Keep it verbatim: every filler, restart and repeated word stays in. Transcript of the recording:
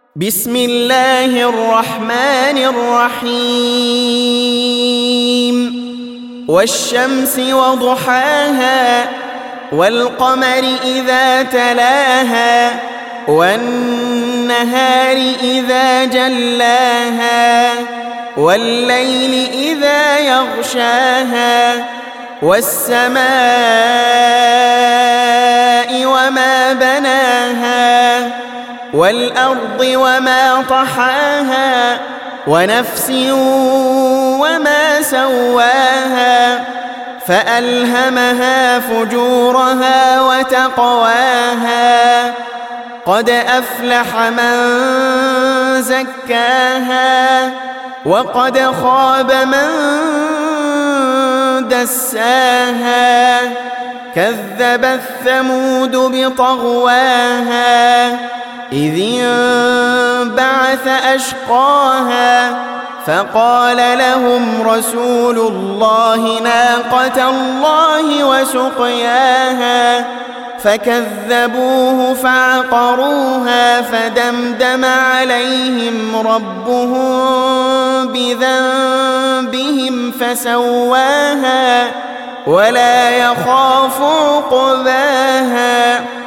بسم الله الرحمن الرحيم والشمس وضحاها والقمر إذا تلاها والنهار إذا جلاها والليل إذا يغشاها والسماء وما بناها والأرض وما طحاها ونفس وما سواها فألهمها فجورها وتقواها قد أفلح من زكاها وقد خاب من دساها كذبت ثمود بطغواها إذ انبعث أشقاها فقال لهم رسول الله ناقة الله وسقياها فكذبوه فعقروها فدمدم عليهم ربهم بذنبهم فسواها ولا يخاف عقباها.